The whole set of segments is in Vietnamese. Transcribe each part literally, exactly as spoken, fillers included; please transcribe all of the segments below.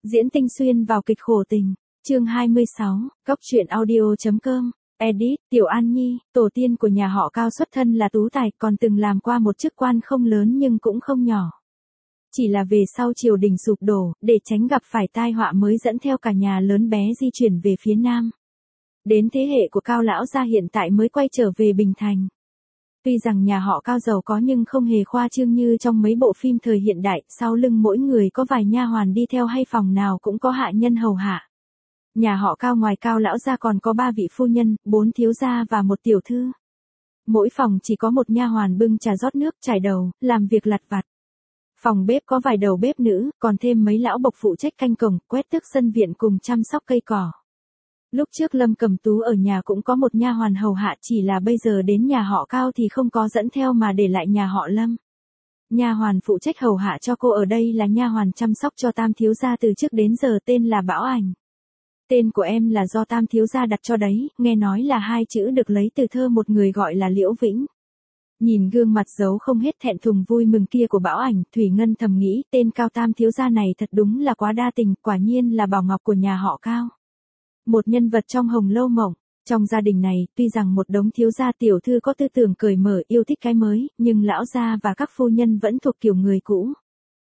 Diễn tinh xuyên vào kịch khổ tình, chương hai mươi sáu, Góc truyện audio.com, edit, Tiểu An Nhi, tổ tiên của nhà họ Cao xuất thân là tú tài, còn từng làm qua một chức quan không lớn nhưng cũng không nhỏ. Chỉ là về sau triều đình sụp đổ, để tránh gặp phải tai họa mới dẫn theo cả nhà lớn bé di chuyển về phía Nam. Đến thế hệ của Cao lão gia hiện tại mới quay trở về Bình Thành. Tuy rằng nhà họ Cao giàu có nhưng không hề khoa trương như trong mấy bộ phim thời hiện đại, sau lưng mỗi người có vài nha hoàn đi theo hay phòng nào cũng có hạ nhân hầu hạ. Nhà họ Cao ngoài Cao lão gia còn có ba vị phu nhân, bốn thiếu gia và một tiểu thư. Mỗi phòng chỉ có một nha hoàn bưng trà rót nước, chải đầu, làm việc lặt vặt. Phòng bếp có vài đầu bếp nữ, còn thêm mấy lão bộc phụ trách canh cổng, quét tước sân viện cùng chăm sóc cây cỏ. Lúc trước Lâm Cẩm Tú ở nhà cũng có một nha hoàn hầu hạ, chỉ là bây giờ đến nhà họ Cao thì không có dẫn theo mà để lại nhà họ Lâm. Nha hoàn phụ trách hầu hạ cho cô ở đây là nha hoàn chăm sóc cho Tam thiếu gia từ trước đến giờ, tên là Bảo Ảnh. Tên của em là do Tam thiếu gia đặt cho đấy, nghe nói là hai chữ được lấy từ thơ một người gọi là Liễu Vĩnh. Nhìn gương mặt giấu không hết thẹn thùng vui mừng kia của Bảo Ảnh, Thủy Ngân thầm nghĩ, tên Cao Tam thiếu gia này thật đúng là quá đa tình, quả nhiên là bảo ngọc của nhà họ Cao. Một nhân vật trong Hồng Lâu Mộng. Trong gia đình này, tuy rằng một đống thiếu gia tiểu thư có tư tưởng cởi mở, yêu thích cái mới, nhưng lão gia và các phu nhân vẫn thuộc kiểu người cũ.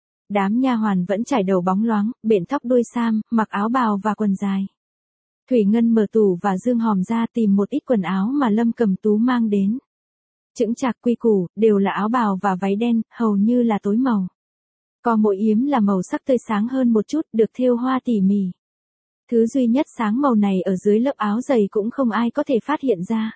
Đám nha hoàn vẫn chải đầu bóng loáng, bện tóc đuôi sam, mặc áo bào và quần dài. Thủy Ngân mở tủ và dương hòm ra tìm một ít quần áo mà Lâm Cẩm Tú mang đến. Chững chạc quy củ, đều là áo bào và váy đen, hầu như là tối màu. Có mỗi yếm là màu sắc tươi sáng hơn một chút, được thêu hoa tỉ mỉ. Thứ duy nhất sáng màu này ở dưới lớp áo dày cũng không ai có thể phát hiện ra.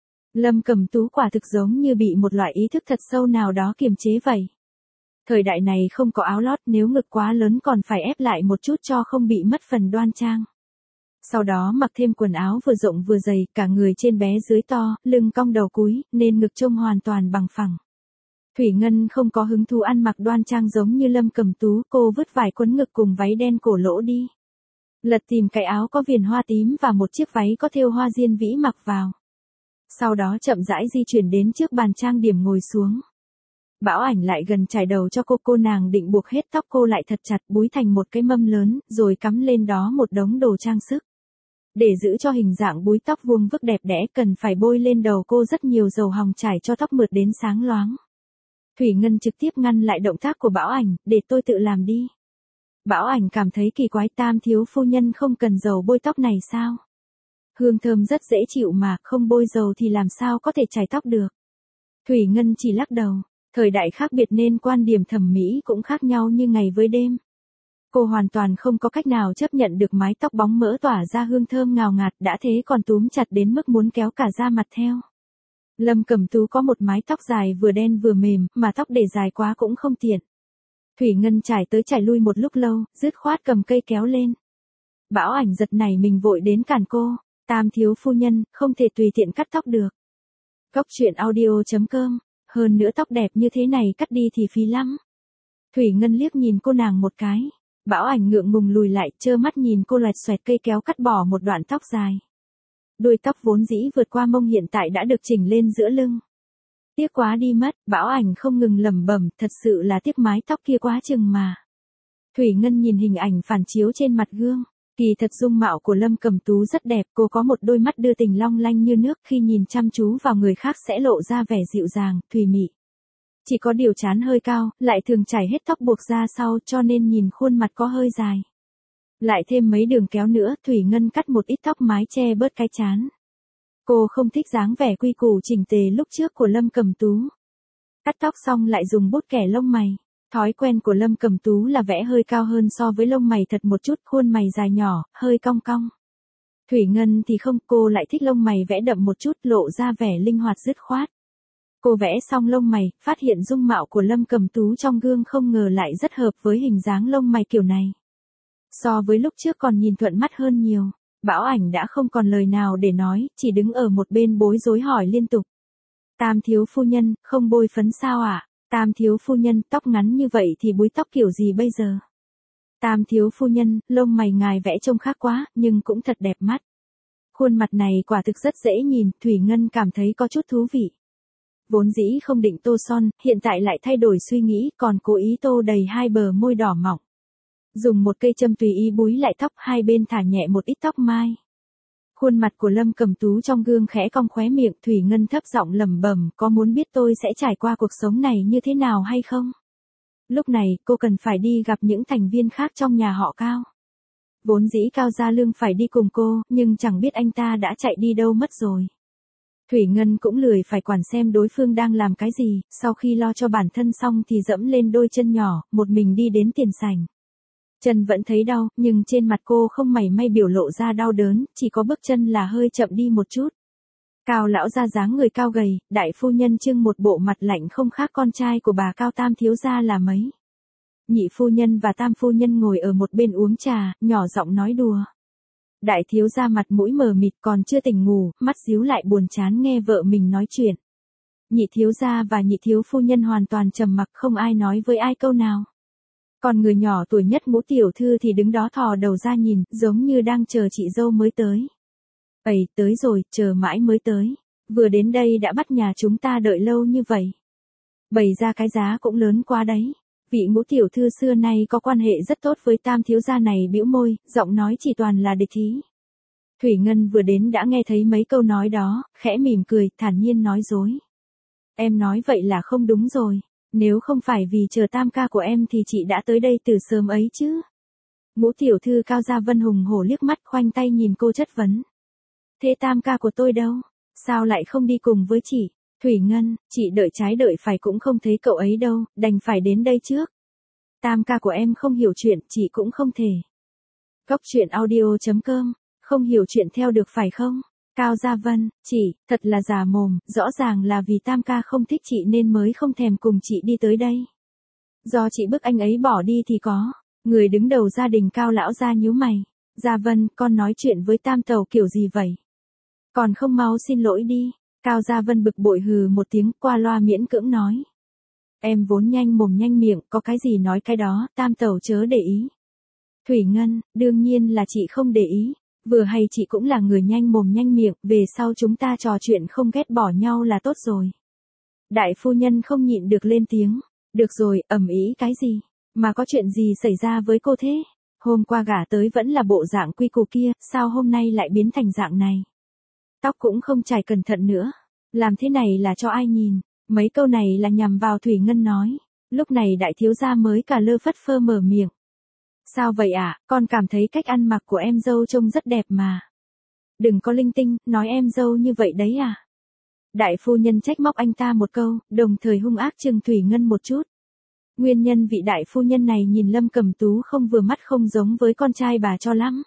Lâm Cẩm Tú quả thực giống như bị một loại ý thức thật sâu nào đó kiềm chế vậy. Thời đại này không có áo lót, nếu ngực quá lớn còn phải ép lại một chút cho không bị mất phần đoan trang. Sau đó mặc thêm quần áo vừa rộng vừa dày, cả người trên bé dưới to, lưng cong đầu cúi, nên ngực trông hoàn toàn bằng phẳng. Thủy Ngân không có hứng thú ăn mặc đoan trang giống như Lâm Cẩm Tú, cô vứt vải quấn ngực cùng váy đen cổ lỗ đi. Lật tìm cái áo có viền hoa tím và một chiếc váy có thêu hoa diên vĩ mặc vào. Sau đó chậm rãi di chuyển đến trước bàn trang điểm ngồi xuống. Bảo Ảnh lại gần chải đầu cho cô, cô nàng định buộc hết tóc cô lại thật chặt, búi thành một cái mâm lớn, rồi cắm lên đó một đống đồ trang sức. Để giữ cho hình dạng búi tóc vuông vức đẹp đẽ, cần phải bôi lên đầu cô rất nhiều dầu hồng trải cho tóc mượt đến sáng loáng. Thủy Ngân trực tiếp ngăn lại động tác của Bảo Ảnh, để tôi tự làm đi. Bảo Ảnh cảm thấy kỳ quái, Tam thiếu phu nhân không cần dầu bôi tóc này sao? Hương thơm rất dễ chịu mà, không bôi dầu thì làm sao có thể chải tóc được. Thủy Ngân chỉ lắc đầu, thời đại khác biệt nên quan điểm thẩm mỹ cũng khác nhau như ngày với đêm. Cô hoàn toàn không có cách nào chấp nhận được mái tóc bóng mỡ tỏa ra hương thơm ngào ngạt, đã thế còn túm chặt đến mức muốn kéo cả da mặt theo. Lâm Cẩm Tú có một mái tóc dài vừa đen vừa mềm, mà tóc để dài quá cũng không tiện. Thủy Ngân trải tới trải lui một lúc lâu, dứt khoát cầm cây kéo lên. Bảo Ảnh giật nảy mình vội đến cản cô, Tam thiếu phu nhân, không thể tùy tiện cắt tóc được. Góc truyện audio.com, hơn nữa tóc đẹp như thế này cắt đi thì phí lắm. Thủy Ngân liếc nhìn cô nàng một cái. Bảo Ảnh ngượng ngùng lùi lại, trơ mắt nhìn cô loẹt xoẹt cây kéo cắt bỏ một đoạn tóc dài. Đuôi tóc vốn dĩ vượt qua mông hiện tại đã được chỉnh lên giữa lưng. Tiếc quá đi mất, Bảo Ảnh không ngừng lẩm bẩm, thật sự là tiếc mái tóc kia quá chừng mà. Thủy Ngân nhìn hình ảnh phản chiếu trên mặt gương, kỳ thật dung mạo của Lâm Cẩm Tú rất đẹp, cô có một đôi mắt đưa tình long lanh như nước, khi nhìn chăm chú vào người khác sẽ lộ ra vẻ dịu dàng, thùy mị. Chỉ có điều trán hơi cao, lại thường chải hết tóc buộc ra sau, cho nên nhìn khuôn mặt có hơi dài. Lại thêm mấy đường kéo nữa, Thủy Ngân cắt một ít tóc mái che bớt cái trán. Cô không thích dáng vẻ quy củ chỉnh tề lúc trước của Lâm Cẩm Tú. Cắt tóc xong lại dùng bút kẻ lông mày. Thói quen của Lâm Cẩm Tú là vẽ hơi cao hơn so với lông mày thật một chút, khuôn mày dài nhỏ, hơi cong cong. Thủy Ngân thì không, cô lại thích lông mày vẽ đậm một chút, lộ ra vẻ linh hoạt dứt khoát. Cô vẽ xong lông mày, phát hiện dung mạo của Lâm Cẩm Tú trong gương không ngờ lại rất hợp với hình dáng lông mày kiểu này. So với lúc trước còn nhìn thuận mắt hơn nhiều. Bảo Ảnh đã không còn lời nào để nói, chỉ đứng ở một bên bối rối hỏi liên tục. Tam thiếu phu nhân, không bôi phấn sao ạ? À? Tam thiếu phu nhân, tóc ngắn như vậy thì búi tóc kiểu gì bây giờ? Tam thiếu phu nhân, lông mày ngài vẽ trông khác quá, nhưng cũng thật đẹp mắt. Khuôn mặt này quả thực rất dễ nhìn, Thủy Ngân cảm thấy có chút thú vị. Vốn dĩ không định tô son, hiện tại lại thay đổi suy nghĩ, còn cố ý tô đầy hai bờ môi đỏ mọng. Dùng một cây châm tùy ý búi lại tóc, hai bên thả nhẹ một ít tóc mai. Khuôn mặt của Lâm Cẩm Tú trong gương khẽ cong khóe miệng, Thủy Ngân thấp giọng lẩm bẩm, có muốn biết tôi sẽ trải qua cuộc sống này như thế nào hay không? Lúc này, cô cần phải đi gặp những thành viên khác trong nhà họ Cao. Vốn dĩ Cao Gia Lương phải đi cùng cô, nhưng chẳng biết anh ta đã chạy đi đâu mất rồi. Thủy Ngân cũng lười phải quản xem đối phương đang làm cái gì, sau khi lo cho bản thân xong thì dẫm lên đôi chân nhỏ, một mình đi đến tiền sảnh. Chân vẫn thấy đau, nhưng trên mặt cô không mảy may biểu lộ ra đau đớn, chỉ có bước chân là hơi chậm đi một chút. Cao lão gia dáng người cao gầy, đại phu nhân trưng một bộ mặt lạnh không khác con trai của bà Cao tam thiếu gia là mấy. Nhị phu nhân và tam phu nhân ngồi ở một bên uống trà, nhỏ giọng nói đùa. Đại thiếu gia mặt mũi mờ mịt còn chưa tỉnh ngủ, mắt díu lại buồn chán nghe vợ mình nói chuyện. Nhị thiếu gia và nhị thiếu phu nhân hoàn toàn trầm mặc, không ai nói với ai câu nào. Còn người nhỏ tuổi nhất Ngũ tiểu thư thì đứng đó thò đầu ra nhìn, giống như đang chờ chị dâu mới tới. Ây, tới rồi, chờ mãi mới tới. Vừa đến đây đã bắt nhà chúng ta đợi lâu như vậy. Bày ra cái giá cũng lớn quá đấy. Vị Ngũ tiểu thư xưa nay có quan hệ rất tốt với tam thiếu gia này bĩu môi, giọng nói chỉ toàn là địch ý. Thủy Ngân vừa đến đã nghe thấy mấy câu nói đó, khẽ mỉm cười, thản nhiên nói dối. Em nói vậy là không đúng rồi. Nếu không phải vì chờ tam ca của em thì chị đã tới đây từ sớm ấy chứ. Ngũ tiểu thư Cao Gia Vân hùng hổ liếc mắt, khoanh tay nhìn cô chất vấn. Thế tam ca của tôi đâu? Sao lại không đi cùng với chị? Thủy Ngân, chị đợi trái đợi phải cũng không thấy cậu ấy đâu, đành phải đến đây trước. Tam ca của em không hiểu chuyện, chị cũng không thể. Cốc truyện audio chấm com, không hiểu chuyện theo được phải không? Cao Gia Vân, chị, thật là già mồm, rõ ràng là vì tam ca không thích chị nên mới không thèm cùng chị đi tới đây. Do chị bức anh ấy bỏ đi thì có. Người đứng đầu gia đình Cao lão gia nhíu mày. Gia Vân, con nói chuyện với tam tàu kiểu gì vậy? Còn không mau xin lỗi đi. Cao Gia Vân bực bội hừ một tiếng, qua loa miễn cưỡng nói. Em vốn nhanh mồm nhanh miệng, có cái gì nói cái đó, tam tàu chớ để ý. Thủy Ngân, đương nhiên là chị không để ý. Vừa hay chị cũng là người nhanh mồm nhanh miệng, về sau chúng ta trò chuyện không ghét bỏ nhau là tốt rồi. Đại phu nhân không nhịn được lên tiếng. Được rồi, ầm ĩ cái gì? Mà có chuyện gì xảy ra với cô thế? Hôm qua gả tới vẫn là bộ dạng quy củ kia, sao hôm nay lại biến thành dạng này? Tóc cũng không chải cẩn thận nữa. Làm thế này là cho ai nhìn? Mấy câu này là nhằm vào Thủy Ngân nói. Lúc này đại thiếu gia mới cả lơ phất phơ mở miệng. Sao vậy ạ, à? Con cảm thấy cách ăn mặc của em dâu trông rất đẹp mà. Đừng có linh tinh, nói em dâu như vậy đấy à. Đại phu nhân trách móc anh ta một câu, đồng thời hung ác trừng Thủy Ngân một chút. Nguyên nhân vị đại phu nhân này nhìn Lâm Cẩm Tú không vừa mắt không giống với con trai bà cho lắm.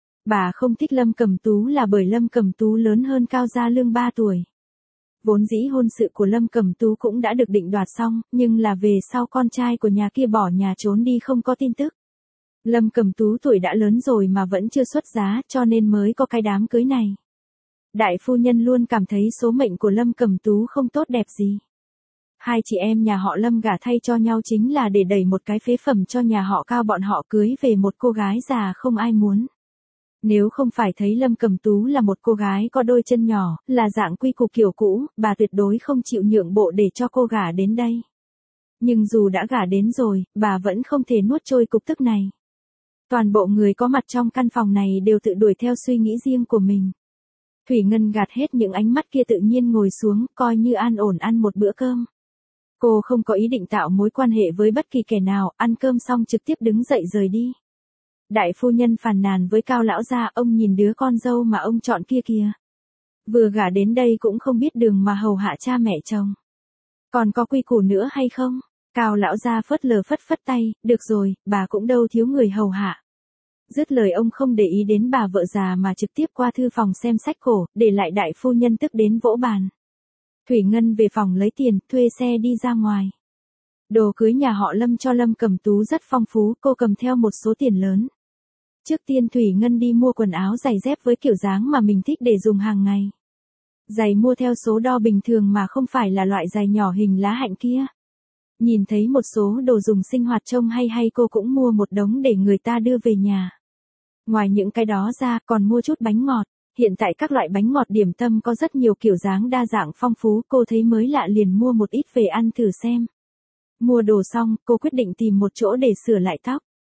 Bà không thích Lâm Cẩm Tú là bởi Lâm Cẩm Tú lớn hơn Cao Gia Lương ba tuổi. Vốn dĩ hôn sự của Lâm Cẩm Tú cũng đã được định đoạt xong, nhưng là về sau con trai của nhà kia bỏ nhà trốn đi không có tin tức. Lâm Cẩm Tú tuổi đã lớn rồi mà vẫn chưa xuất giá, cho nên mới có cái đám cưới này. Đại phu nhân luôn cảm thấy số mệnh của Lâm Cẩm Tú không tốt đẹp gì. Hai chị em nhà họ Lâm gả thay cho nhau chính là để đẩy một cái phế phẩm cho nhà họ Cao bọn họ cưới về một cô gái già không ai muốn. Nếu không phải thấy Lâm Cẩm Tú là một cô gái có đôi chân nhỏ, là dạng quy củ kiểu cũ, bà tuyệt đối không chịu nhượng bộ để cho cô gả đến đây. Nhưng dù đã gả đến rồi, bà vẫn không thể nuốt trôi cục tức này. Toàn bộ người có mặt trong căn phòng này đều tự đuổi theo suy nghĩ riêng của mình. Thủy Ngân gạt hết những ánh mắt kia tự nhiên ngồi xuống, coi như an ổn ăn một bữa cơm. Cô không có ý định tạo mối quan hệ với bất kỳ kẻ nào, ăn cơm xong trực tiếp đứng dậy rời đi. Đại phu nhân phàn nàn với Cao lão gia, ông nhìn đứa con dâu mà ông chọn kia kìa. Vừa gả đến đây cũng không biết đường mà hầu hạ cha mẹ chồng. Còn có quy củ nữa hay không? Cao lão gia phớt lờ phất phất tay, được rồi, bà cũng đâu thiếu người hầu hạ. Dứt lời ông không để ý đến bà vợ già mà trực tiếp qua thư phòng xem sách cổ, để lại đại phu nhân tức đến vỗ bàn. Thủy Ngân về phòng lấy tiền, thuê xe đi ra ngoài. Đồ cưới nhà họ Lâm cho Lâm Cẩm Tú rất phong phú, cô cầm theo một số tiền lớn. Trước tiên Thủy Ngân đi mua quần áo giày dép với kiểu dáng mà mình thích để dùng hàng ngày. Giày mua theo số đo bình thường mà không phải là loại giày nhỏ hình lá hạnh kia. Nhìn thấy một số đồ dùng sinh hoạt trông hay hay cô cũng mua một đống để người ta đưa về nhà. Ngoài những cái đó ra còn mua chút bánh ngọt. Hiện tại các loại bánh ngọt điểm tâm có rất nhiều kiểu dáng đa dạng phong phú, cô thấy mới lạ liền mua một ít về ăn thử xem. Mua đồ xong, cô quyết định tìm một chỗ để sửa lại tóc.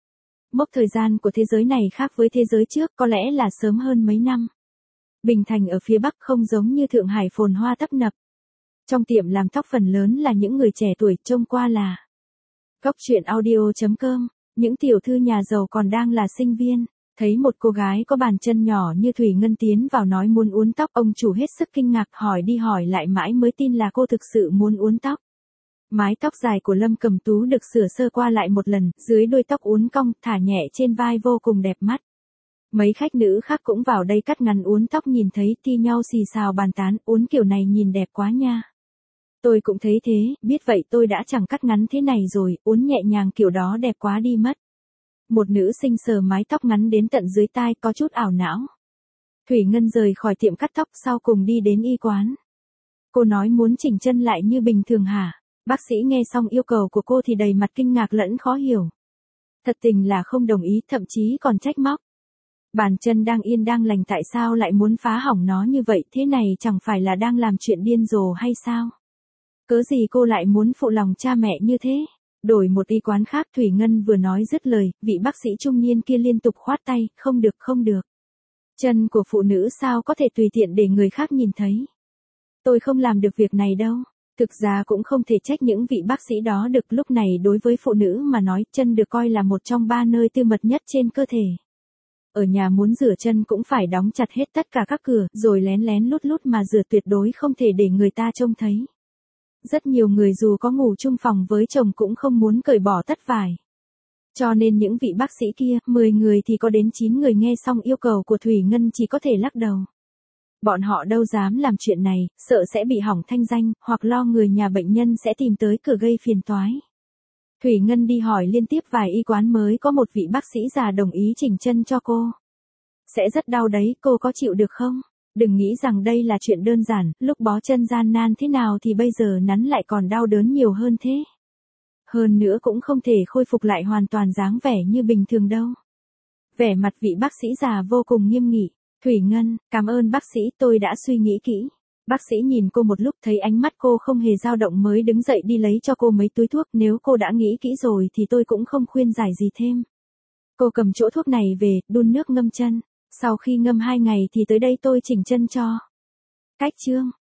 Mốc thời gian của thế giới này khác với thế giới trước, có lẽ là sớm hơn mấy năm. Bình Thành ở phía Bắc không giống như Thượng Hải phồn hoa tấp nập. Trong tiệm làm tóc phần lớn là những người trẻ tuổi, trông qua là Cóc truyện audio chấm com. Những tiểu thư nhà giàu còn đang là sinh viên, thấy một cô gái có bàn chân nhỏ như thủy ngân tiến vào nói muốn uốn tóc, ông chủ hết sức kinh ngạc, hỏi đi hỏi lại mãi mới tin là cô thực sự muốn uốn tóc. Mái tóc dài của Lâm Cẩm Tú được sửa sơ qua lại một lần, dưới đuôi tóc uốn cong, thả nhẹ trên vai vô cùng đẹp mắt. Mấy khách nữ khác cũng vào đây cắt ngắn uốn tóc, nhìn thấy thi nhau xì xào bàn tán, uốn kiểu này nhìn đẹp quá nha. Tôi cũng thấy thế, biết vậy tôi đã chẳng cắt ngắn thế này rồi, uốn nhẹ nhàng kiểu đó đẹp quá đi mất. Một nữ sinh sờ mái tóc ngắn đến tận dưới tai, có chút ảo não. Thủy Ngân rời khỏi tiệm cắt tóc, sau cùng đi đến y quán. Cô nói muốn chỉnh chân lại như bình thường hả? Bác sĩ nghe xong yêu cầu của cô thì đầy mặt kinh ngạc lẫn khó hiểu. Thật tình là không đồng ý, thậm chí còn trách móc. Bàn chân đang yên đang lành tại sao lại muốn phá hỏng nó như vậy, thế này chẳng phải là đang làm chuyện điên rồ hay sao? Cớ gì cô lại muốn phụ lòng cha mẹ như thế? Đổi một y quán khác, Thủy Ngân vừa nói dứt lời, vị bác sĩ trung niên kia liên tục khoát tay, không được không được. Chân của phụ nữ sao có thể tùy tiện để người khác nhìn thấy. Tôi không làm được việc này đâu. Thực ra cũng không thể trách những vị bác sĩ đó được, lúc này đối với phụ nữ mà nói, chân được coi là một trong ba nơi tư mật nhất trên cơ thể. Ở nhà muốn rửa chân cũng phải đóng chặt hết tất cả các cửa, rồi lén lén lút lút mà rửa, tuyệt đối không thể để người ta trông thấy. Rất nhiều người dù có ngủ chung phòng với chồng cũng không muốn cởi bỏ tất vải. Cho nên những vị bác sĩ kia, mười người thì có đến chín người nghe xong yêu cầu của Thủy Ngân chỉ có thể lắc đầu. Bọn họ đâu dám làm chuyện này, sợ sẽ bị hỏng thanh danh, hoặc lo người nhà bệnh nhân sẽ tìm tới cửa gây phiền toái. Thủy Ngân đi hỏi liên tiếp vài y quán mới có một vị bác sĩ già đồng ý chỉnh chân cho cô. Sẽ rất đau đấy, cô có chịu được không? Đừng nghĩ rằng đây là chuyện đơn giản, lúc bó chân gian nan thế nào thì bây giờ nắn lại còn đau đớn nhiều hơn thế. Hơn nữa cũng không thể khôi phục lại hoàn toàn dáng vẻ như bình thường đâu. Vẻ mặt vị bác sĩ già vô cùng nghiêm nghị. Thủy Ngân, cảm ơn bác sĩ, tôi đã suy nghĩ kỹ. Bác sĩ nhìn cô một lúc thấy ánh mắt cô không hề dao động mới đứng dậy đi lấy cho cô mấy túi thuốc, nếu cô đã nghĩ kỹ rồi thì tôi cũng không khuyên giải gì thêm. Cô cầm chỗ thuốc này về, đun nước ngâm chân. Sau khi ngâm hai ngày thì tới đây tôi chỉnh chân cho. Cách chương.